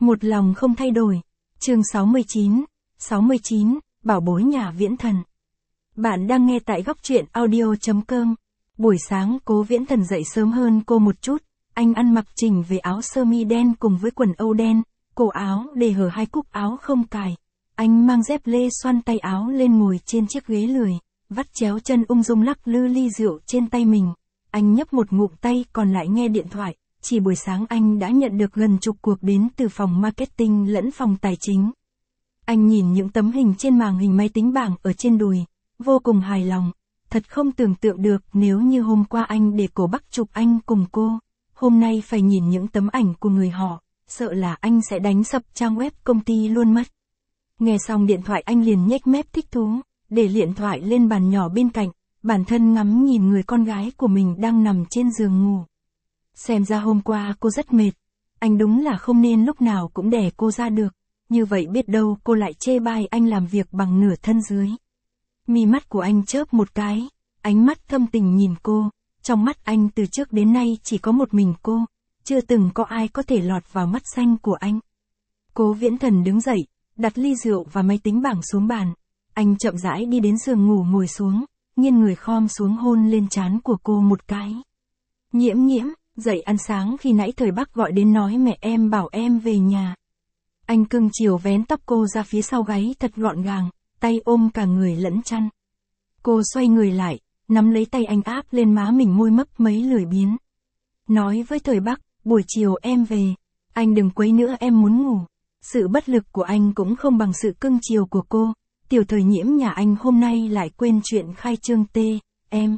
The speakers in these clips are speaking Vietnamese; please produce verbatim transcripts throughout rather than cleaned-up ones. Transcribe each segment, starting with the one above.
Một lòng không thay đổi. Chương sáu mươi chín. sáu mươi chín, bảo bối nhà Viễn Thần. Bạn đang nghe tại góc truyện audio chấm com. Buổi sáng Cố Viễn Thần dậy sớm hơn cô một chút, anh ăn mặc chỉnh về áo sơ mi đen cùng với quần âu đen, cổ áo để hở hai cúc áo không cài. Anh mang dép lê xoăn tay áo lên ngồi trên chiếc ghế lười, vắt chéo chân ung dung lắc lư ly rượu trên tay mình. Anh nhấp một ngụm tay còn lại nghe điện thoại. Chỉ buổi sáng anh đã nhận được gần chục cuộc đến từ phòng marketing lẫn phòng tài chính. Anh nhìn những tấm hình trên màn hình máy tính bảng ở trên đùi, vô cùng hài lòng. Thật không tưởng tượng được nếu như hôm qua anh để cổ Bắc chụp anh cùng cô, hôm nay phải nhìn những tấm ảnh của người họ, sợ là anh sẽ đánh sập trang web công ty luôn mất. Nghe xong điện thoại anh liền nhếch mép thích thú, để điện thoại lên bàn nhỏ bên cạnh, bản thân ngắm nhìn người con gái của mình đang nằm trên giường ngủ. Xem ra hôm qua cô rất mệt, anh đúng là không nên lúc nào cũng đẻ cô ra được, như vậy biết đâu cô lại chê bai anh làm việc bằng nửa thân dưới. Mi mắt của anh chớp một cái, ánh mắt thâm tình nhìn cô, trong mắt anh từ trước đến nay chỉ có một mình cô, chưa từng có ai có thể lọt vào mắt xanh của anh. Cố Viễn Thần đứng dậy, đặt ly rượu và máy tính bảng xuống bàn, anh chậm rãi đi đến giường ngủ ngồi xuống, nghiêng người khom xuống hôn lên trán của cô một cái. Nhiễm nhiễm, dậy ăn sáng khi nãy Thời Bắc gọi đến nói mẹ em bảo em về nhà. Anh cưng chiều vén tóc cô ra phía sau gáy thật gọn gàng, tay ôm cả người lẫn chăn. Cô xoay người lại, nắm lấy tay anh áp lên má mình môi mấp mấy lười biếng. Nói với Thời Bắc, buổi chiều em về, anh đừng quấy nữa em muốn ngủ. Sự bất lực của anh cũng không bằng sự cưng chiều của cô. Tiểu Thời Nhiễm nhà anh hôm nay lại quên chuyện khai trương T, em.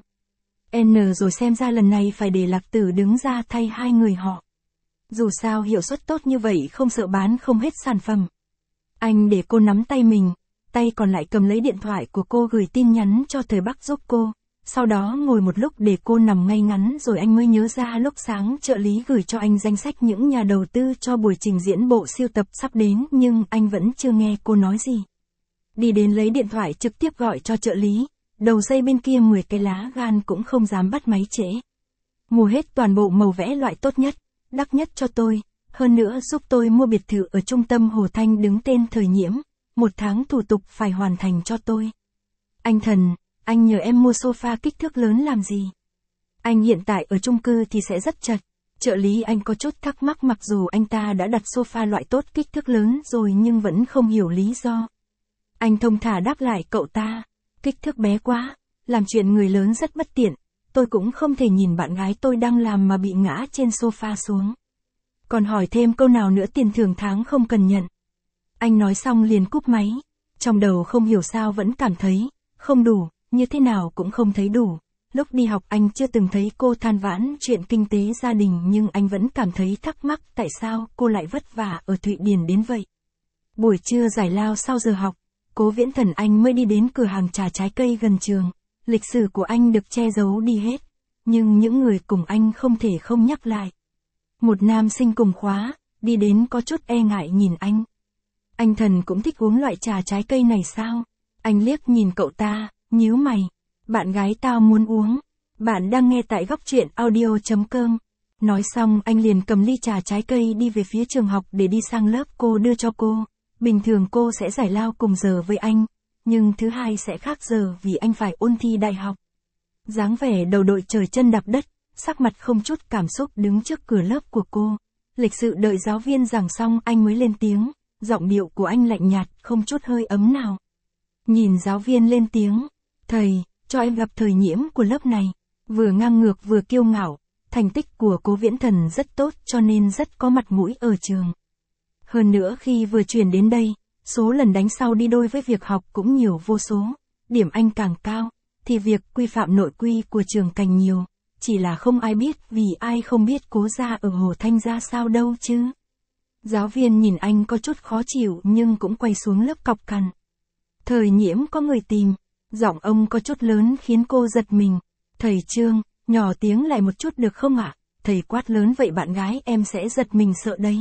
N rồi xem ra lần này phải để Lạc Tử đứng ra thay hai người họ. Dù sao hiệu suất tốt như vậy không sợ bán không hết sản phẩm. Anh để cô nắm tay mình, tay còn lại cầm lấy điện thoại của cô gửi tin nhắn cho Thời Bắc giúp cô. Sau đó ngồi một lúc để cô nằm ngay ngắn rồi anh mới nhớ ra lúc sáng trợ lý gửi cho anh danh sách những nhà đầu tư cho buổi trình diễn bộ siêu tập sắp đến nhưng anh vẫn chưa nghe cô nói gì. Đi đến lấy điện thoại trực tiếp gọi cho trợ lý. Đầu dây bên kia mười cái lá gan cũng không dám bắt máy trễ. Mua hết toàn bộ màu vẽ loại tốt nhất, đắt nhất cho tôi, hơn nữa giúp tôi mua biệt thự ở trung tâm Hồ Thanh đứng tên Thời Nhiễm, một tháng thủ tục phải hoàn thành cho tôi. Anh Thần, anh nhờ em mua sofa kích thước lớn làm gì? Anh hiện tại ở chung cư thì sẽ rất chật. Trợ lý anh có chút thắc mắc mặc dù anh ta đã đặt sofa loại tốt kích thước lớn rồi nhưng vẫn không hiểu lý do. Anh thông thả đáp lại cậu ta. Kích thước bé quá, làm chuyện người lớn rất bất tiện, tôi cũng không thể nhìn bạn gái tôi đang làm mà bị ngã trên sofa xuống. Còn hỏi thêm câu nào nữa tiền thưởng tháng không cần nhận. Anh nói xong liền cúp máy, trong đầu không hiểu sao vẫn cảm thấy, không đủ, như thế nào cũng không thấy đủ. Lúc đi học anh chưa từng thấy cô than vãn chuyện kinh tế gia đình nhưng anh vẫn cảm thấy thắc mắc tại sao cô lại vất vả ở Thụy Điển đến vậy. Buổi trưa giải lao sau giờ học. Cố Viễn Thần anh mới đi đến cửa hàng trà trái cây gần trường, lịch sử của anh được che giấu đi hết, nhưng những người cùng anh không thể không nhắc lại. Một nam sinh cùng khóa, đi đến có chút e ngại nhìn anh. Anh Thần cũng thích uống loại trà trái cây này sao? Anh liếc nhìn cậu ta, nhíu mày. Bạn gái tao muốn uống. Bạn đang nghe tại góc truyện audio chấm com. Nói xong anh liền cầm ly trà trái cây đi về phía trường học để đi sang lớp cô đưa cho cô. Bình thường cô sẽ giải lao cùng giờ với anh, nhưng thứ hai sẽ khác giờ vì anh phải ôn thi đại học. Dáng vẻ đầu đội trời chân đạp đất, sắc mặt không chút cảm xúc đứng trước cửa lớp của cô. Lịch sự đợi giáo viên giảng xong anh mới lên tiếng, giọng điệu của anh lạnh nhạt, không chút hơi ấm nào. Nhìn giáo viên lên tiếng, thầy, cho em gặp Thời Nhiễm của lớp này. Vừa ngang ngược vừa kiêu ngạo, thành tích của Cố Viễn Thần rất tốt cho nên rất có mặt mũi ở trường. Hơn nữa khi vừa chuyển đến đây, số lần đánh sau đi đôi với việc học cũng nhiều vô số, điểm anh càng cao, thì việc quy phạm nội quy của trường càng nhiều, chỉ là không ai biết vì ai không biết Cố gia ở Hồ Thanh ra sao đâu chứ. Giáo viên nhìn anh có chút khó chịu nhưng cũng quay xuống lớp cọc cằn. Thời Nhiễm có người tìm, giọng ông có chút lớn khiến cô giật mình. Thầy Trương, nhỏ tiếng lại một chút được không ạ? Thầy quát lớn vậy bạn gái em sẽ giật mình sợ đấy.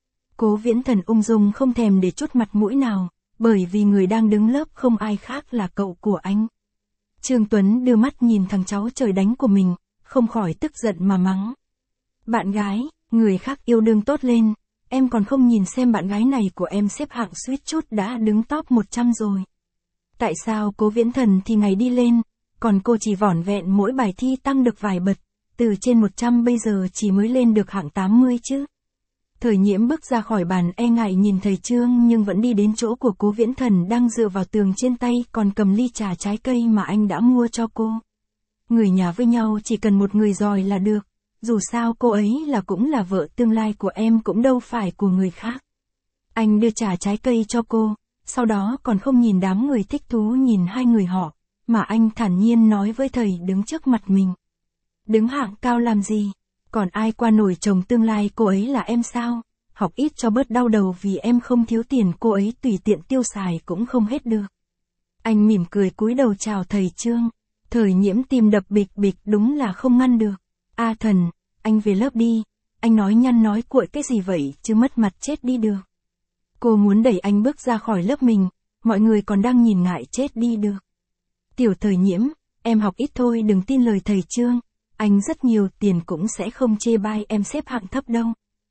Cố Viễn Thần ung dung không thèm để chút mặt mũi nào, bởi vì người đang đứng lớp không ai khác là cậu của anh. Trương Tuấn đưa mắt nhìn thằng cháu trời đánh của mình, không khỏi tức giận mà mắng. Bạn gái, người khác yêu đương tốt lên, em còn không nhìn xem bạn gái này của em xếp hạng suýt chút đã đứng top một trăm rồi. Tại sao Cố Viễn Thần thì ngày đi lên, còn cô chỉ vỏn vẹn mỗi bài thi tăng được vài bậc, từ trên một trăm bây giờ chỉ mới lên được hạng tám mươi chứ. Thời Nhiễm bước ra khỏi bàn e ngại nhìn thầy Trương nhưng vẫn đi đến chỗ của Cố Viễn Thần đang dựa vào tường trên tay còn cầm ly trà trái cây mà anh đã mua cho cô. Người nhà với nhau chỉ cần một người giỏi là được, dù sao cô ấy là cũng là vợ tương lai của em cũng đâu phải của người khác. Anh đưa trà trái cây cho cô, sau đó còn không nhìn đám người thích thú nhìn hai người họ, mà anh thản nhiên nói với thầy đứng trước mặt mình. Đứng hạng cao làm gì? Còn ai qua nổi chồng tương lai cô ấy là em sao? Học ít cho bớt đau đầu vì em không thiếu tiền cô ấy tùy tiện tiêu xài cũng không hết được. Anh mỉm cười cúi đầu chào thầy Trương. Thời Nhiễm tim đập bịch bịch đúng là không ngăn được. A Thần, anh về lớp đi. Anh nói nhăn nói cuội cái gì vậy chứ mất mặt chết đi được. Cô muốn đẩy anh bước ra khỏi lớp mình, mọi người còn đang nhìn ngại chết đi được. Tiểu Thời Nhiễm, em học ít thôi đừng tin lời thầy Trương. Anh rất nhiều tiền cũng sẽ không chê bai em xếp hạng thấp đâu.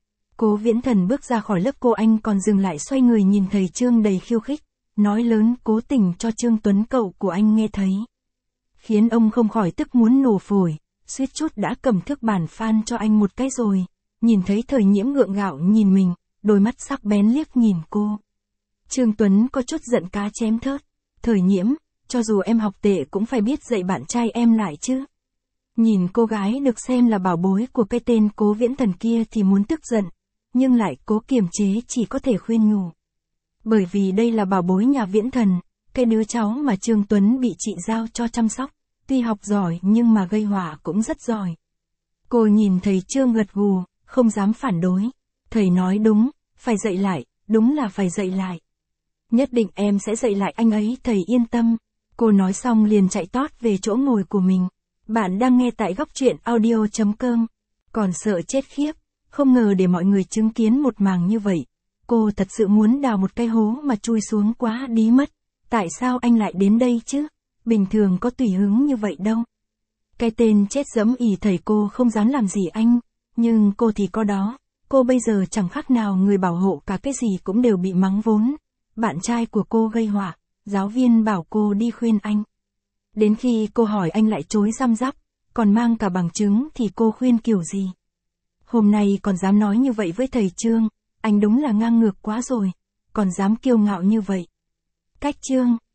Cố Viễn Thần bước ra khỏi lớp cô anh còn dừng lại xoay người nhìn thầy Trương đầy khiêu khích, nói lớn cố tình cho Trương Tuấn cậu của anh nghe thấy. Khiến ông không khỏi tức muốn nổ phổi, suýt chút đã cầm thước bàn phan cho anh một cái rồi. Nhìn thấy Thời Nhiễm gượng gạo nhìn mình, đôi mắt sắc bén liếc nhìn cô. Trương Tuấn có chút giận cá chém thớt. Thời Nhiễm, cho dù em học tệ cũng phải biết dạy bạn trai em lại chứ. Nhìn cô gái được xem là bảo bối của cái tên Cố Viễn Thần kia thì muốn tức giận, nhưng lại cố kiềm chế chỉ có thể khuyên nhủ. Bởi vì đây là bảo bối nhà Viễn Thần, cái đứa cháu mà Trương Tuấn bị chị giao cho chăm sóc, tuy học giỏi nhưng mà gây họa cũng rất giỏi. Cô nhìn thầy Trương gật gù, không dám phản đối. Thầy nói đúng, phải dạy lại, đúng là phải dạy lại. Nhất định em sẽ dạy lại anh ấy, thầy yên tâm. Cô nói xong liền chạy tót về chỗ ngồi của mình. Bạn đang nghe tại góc truyện audio chấm com. Còn sợ chết khiếp, không ngờ để mọi người chứng kiến một màn như vậy. Cô thật sự muốn đào một cái hố mà chui xuống quá đi mất. Tại sao anh lại đến đây chứ? Bình thường có tùy hứng như vậy đâu. Cái tên chết dẫm ỉ thầy cô không dám làm gì anh. Nhưng cô thì có đó. Cô bây giờ chẳng khác nào người bảo hộ cả cái gì cũng đều bị mắng vốn. Bạn trai của cô gây họa, giáo viên bảo cô đi khuyên anh. Đến khi cô hỏi anh lại chối răm rắp, còn mang cả bằng chứng thì cô khuyên kiểu gì? Hôm nay còn dám nói như vậy với thầy Trương, anh đúng là ngang ngược quá rồi, còn dám kiêu ngạo như vậy. Cách Trương.